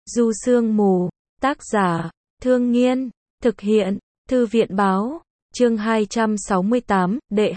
Du Sương Mù, tác giả, Thương Nghiên, thực hiện, Thư viện Báo, chương 268, đệ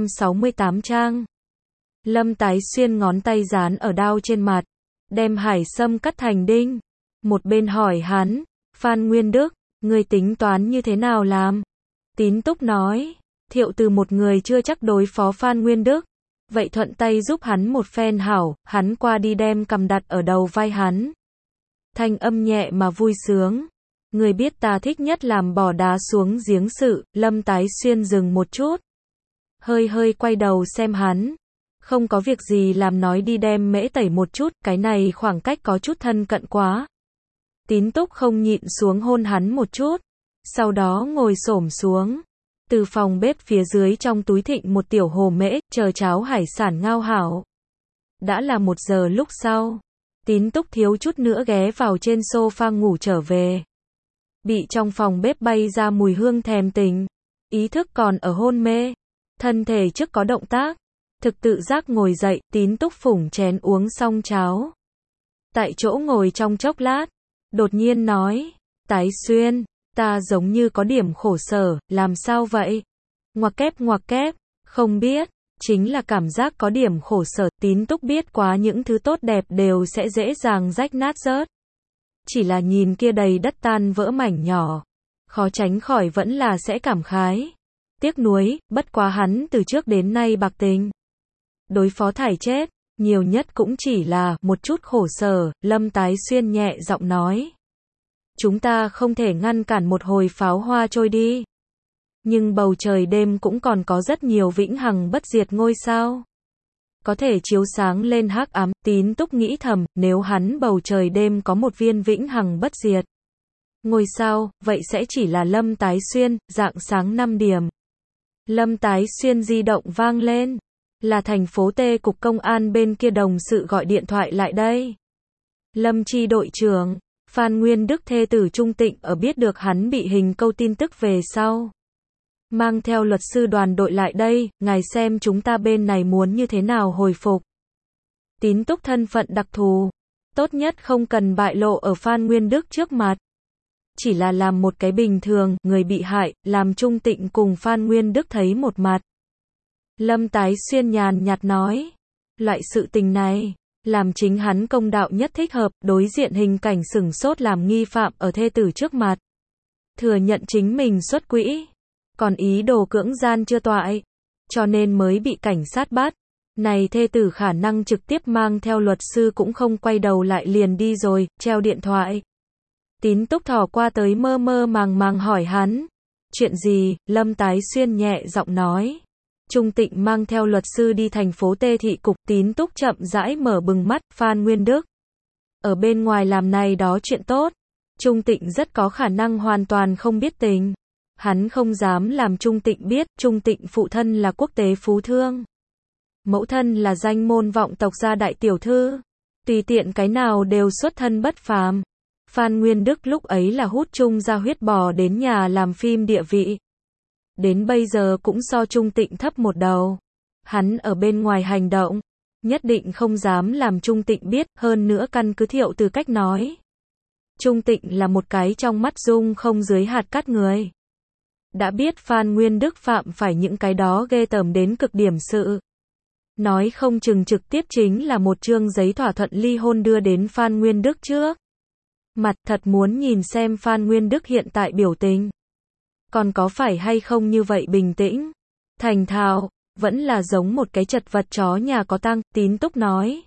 268 trang. Lâm Tái Xuyên ngón tay dán ở đao trên mặt, đem hải sâm cắt thành đinh. Một bên hỏi hắn, Phan Nguyên Đức, ngươi tính toán như thế nào làm? Tín Túc nói, Thiệu Từ một người chưa chắc đối phó Phan Nguyên Đức. Vậy thuận tay giúp hắn một phen hảo, hắn qua đi đem cầm đặt ở đầu vai hắn. Thanh âm nhẹ mà vui sướng. Người biết ta thích nhất làm bỏ đá xuống giếng sự. Lâm Tái Xuyên dừng một chút, hơi quay đầu xem hắn. Không có việc gì làm, nói đi đem mễ tẩy một chút, cái này khoảng cách có chút thân cận quá. Tín Túc không nhịn xuống hôn hắn một chút, sau đó ngồi xổm xuống. Từ phòng bếp phía dưới trong túi thịnh một tiểu hồ mễ, chờ cháo hải sản ngao hảo. Đã là 1 giờ lúc sau, Tín Túc thiếu chút nữa ghé vào trên sofa ngủ trở về. Bị trong phòng bếp bay ra mùi hương thèm tình, ý thức còn ở hôn mê, thân thể trước có động tác, thực tự giác ngồi dậy. Tín Túc phủng chén uống xong cháo, tại chỗ ngồi trong chốc lát, đột nhiên nói, Tái Xuyên, ta giống như có điểm khổ sở. Làm sao vậy? Ngoặc kép, không biết, chính là cảm giác có điểm khổ sở. Tín Túc biết quá những thứ tốt đẹp đều sẽ dễ dàng rách nát rớt. Chỉ là nhìn kia đầy đất tan vỡ mảnh nhỏ, khó tránh khỏi vẫn là sẽ cảm khái, tiếc nuối. Bất quá hắn từ trước đến nay bạc tình, đối phó thải chết, nhiều nhất cũng chỉ là một chút khổ sở. Lâm Tái Xuyên nhẹ giọng nói, chúng ta không thể ngăn cản một hồi pháo hoa trôi đi, nhưng bầu trời đêm cũng còn có rất nhiều vĩnh hằng bất diệt ngôi sao, có thể chiếu sáng lên hắc ám. Tín Túc nghĩ thầm, nếu hắn bầu trời đêm có một viên vĩnh hằng bất diệt ngôi sao, vậy sẽ chỉ là Lâm Tái Xuyên. Rạng sáng 5 điểm, Lâm Tái Xuyên di động vang lên, là thành phố T cục công an bên kia đồng sự gọi điện thoại lại đây. Lâm Chi đội trưởng, Phan Nguyên Đức thê tử Trung Tịnh ở biết được hắn bị hình câu tin tức về sau, mang theo luật sư đoàn đội lại đây, ngài xem chúng ta bên này muốn như thế nào hồi phục. Tín Túc thân phận đặc thù, tốt nhất không cần bại lộ ở Phan Nguyên Đức trước mặt. Chỉ là làm một cái bình thường, người bị hại, làm Trung Tịnh cùng Phan Nguyên Đức thấy một mặt. Lâm Tái Xuyên nhàn nhạt nói, loại sự tình này, làm chính hắn công đạo nhất thích hợp. Đối diện hình cảnh sửng sốt làm nghi phạm ở thê tử trước mặt, thừa nhận chính mình xuất quỹ, còn ý đồ cưỡng gian chưa toại, cho nên mới bị cảnh sát bắt. Này thê tử khả năng trực tiếp mang theo luật sư cũng không quay đầu lại liền đi rồi, treo điện thoại. Tín Túc thò qua tới mơ màng hỏi hắn, chuyện gì? Lâm Tái Xuyên nhẹ giọng nói, Trung Tịnh mang theo luật sư đi thành phố T thị cục. Tín Túc chậm rãi mở bừng mắt, Phan Nguyên Đức ở bên ngoài làm này đó chuyện tốt, Trung Tịnh rất có khả năng hoàn toàn không biết tình. Hắn không dám làm Trung Tịnh biết. Trung Tịnh phụ thân là quốc tế phú thương, mẫu thân là danh môn vọng tộc gia đại tiểu thư, tùy tiện cái nào đều xuất thân bất phàm. Phan Nguyên Đức lúc ấy là hút Trung gia huyết bò đến nhà làm phim địa vị, đến bây giờ cũng so Trung Tịnh thấp một đầu. Hắn ở bên ngoài hành động, nhất định không dám làm Trung Tịnh biết. Hơn nữa căn cứ Thiệu Từ cách nói, Trung Tịnh là một cái trong mắt dung không dưới hạt cát người. Đã biết Phan Nguyên Đức phạm phải những cái đó ghê tởm đến cực điểm sự, nói không chừng trực tiếp chính là một chương giấy thỏa thuận ly hôn đưa đến Phan Nguyên Đức trước mặt. Thật muốn nhìn xem Phan Nguyên Đức hiện tại biểu tình, còn có phải hay không như vậy bình tĩnh, thành thạo, vẫn là giống một cái chật vật chó nhà có tang. Tín Túc nói,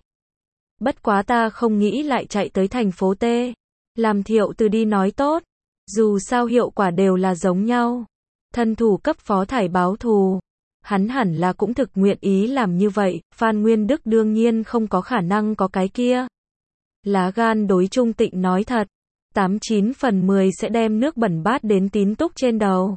bất quá ta không nghĩ lại chạy tới thành phố T, làm Thiệu Từ đi nói tốt, dù sao hiệu quả đều là giống nhau. Thân thủ cấp phó thải báo thù, hắn hẳn là cũng thực nguyện ý làm như vậy. Phan Nguyên Đức đương nhiên không có khả năng có cái kia lá gan đối Trung Tịnh nói thật, 89 phần 10 sẽ đem nước bẩn bát đến Tín Túc trên đầu.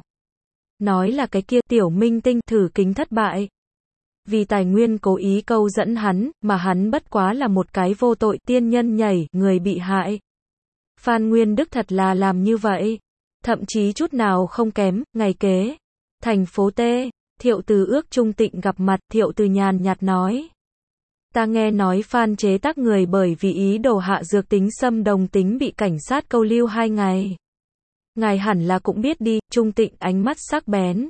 Nói là cái kia tiểu minh tinh thử kính thất bại, vì tài nguyên cố ý câu dẫn hắn, mà hắn bất quá là một cái vô tội tiên nhân nhảy, người bị hại. Phan Nguyên Đức thật là làm như vậy, thậm chí chút nào không kém. Ngày kế, thành phố T, Thiệu Từ ước Trung Tịnh gặp mặt. Thiệu Từ nhàn nhạt nói, Ta nghe nói Phan chế tác người bởi vì ý đồ hạ dược tính xâm đồng tính bị cảnh sát câu lưu 2 ngày. Ngài hẳn là cũng biết đi, Trung Tịnh ánh mắt sắc bén.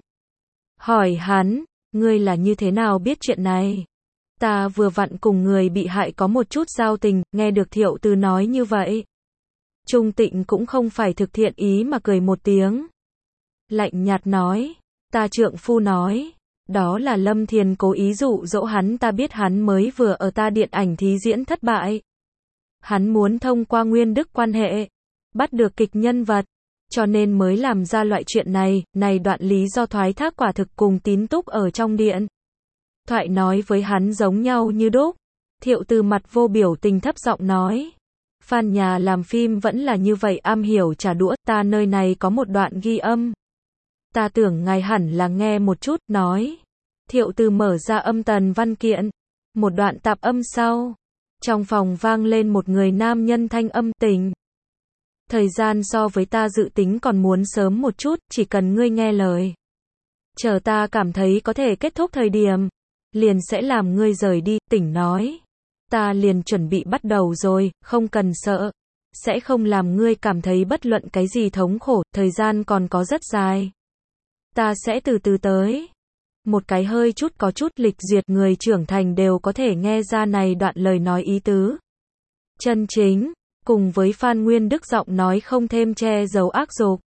Hỏi hắn, ngươi là như thế nào biết chuyện này? Ta vừa vặn cùng người bị hại có một chút giao tình, nghe được Thiệu Từ nói như vậy. Trung Tịnh cũng không phải thực thiện ý mà cười một tiếng. Lạnh nhạt nói, ta trượng phu nói, đó là Lâm Thiền cố ý dụ dỗ hắn, ta biết hắn mới vừa ở ta điện ảnh thí diễn thất bại. Hắn muốn thông qua Nguyên Đức quan hệ, bắt được kịch nhân vật, cho nên mới làm ra loại chuyện này, này đoạn lý do thoái thác quả thực cùng Tín Túc ở trong điện thoại nói với hắn giống nhau như đúc. Thiệu Từ mặt vô biểu tình thấp giọng nói, Phan nhà làm phim vẫn là như vậy am hiểu trả đũa, ta nơi này có một đoạn ghi âm. Ta tưởng ngài hẳn là nghe một chút, nói. Thiệu Từ mở ra âm tần văn kiện. Một đoạn tạp âm sau. Trong phòng vang lên một người nam nhân thanh âm tình. Thời gian so với ta dự tính còn muốn sớm một chút, chỉ cần ngươi nghe lời. Chờ ta cảm thấy có thể kết thúc thời điểm, liền sẽ làm ngươi rời đi, tỉnh nói. Ta liền chuẩn bị bắt đầu rồi, không cần sợ. Sẽ không làm ngươi cảm thấy bất luận cái gì thống khổ, thời gian còn có rất dài. Ta sẽ từ từ tới. Một cái hơi chút có chút lịch duyệt người trưởng thành đều có thể nghe ra này đoạn lời nói ý tứ. Chân chính, cùng với Phan Nguyên Đức giọng nói không thêm che giấu ác dục.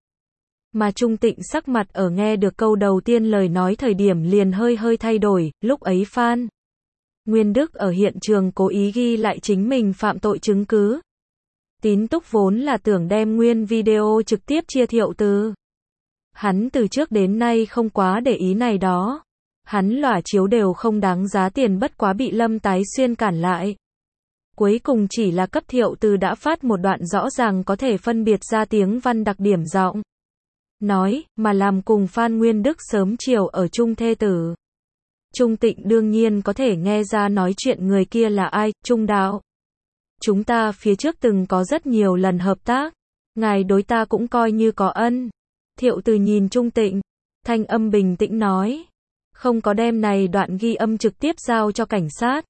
Mà Trung Tịnh sắc mặt ở nghe được câu đầu tiên lời nói thời điểm liền hơi thay đổi, lúc ấy Phan Nguyên Đức ở hiện trường cố ý ghi lại chính mình phạm tội chứng cứ. Tín Túc vốn là tưởng đem nguyên video trực tiếp chia Thiệu Từ. Hắn từ trước đến nay không quá để ý này đó. Hắn lỏa chiếu đều không đáng giá tiền, bất quá bị Lâm Tái Xuyên cản lại. Cuối cùng chỉ là cấp Thiệu Từ đã phát một đoạn rõ ràng có thể phân biệt ra tiếng văn đặc điểm giọng nói, mà làm cùng Phan Nguyên Đức sớm chiều ở chung thê tử. Trung Tịnh đương nhiên có thể nghe ra nói chuyện người kia là ai, Trung đạo. Chúng ta phía trước từng có rất nhiều lần hợp tác. Ngài đối ta cũng coi như có ân. Thiệu Từ nhìn Trung Tịnh, thanh âm bình tĩnh nói. Không có đem này đoạn ghi âm trực tiếp giao cho cảnh sát.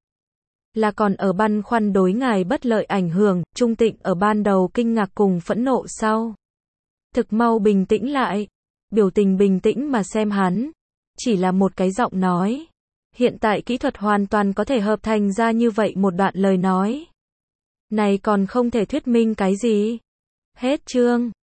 Là còn ở băn khoăn đối ngài bất lợi ảnh hưởng, Trung Tịnh ở ban đầu kinh ngạc cùng phẫn nộ sau. Thực mau bình tĩnh lại. Biểu tình bình tĩnh mà xem hắn. Chỉ là một cái giọng nói. Hiện tại kỹ thuật hoàn toàn có thể hợp thành ra như vậy một đoạn lời nói. Này còn không thể thuyết minh cái gì. Hết chương.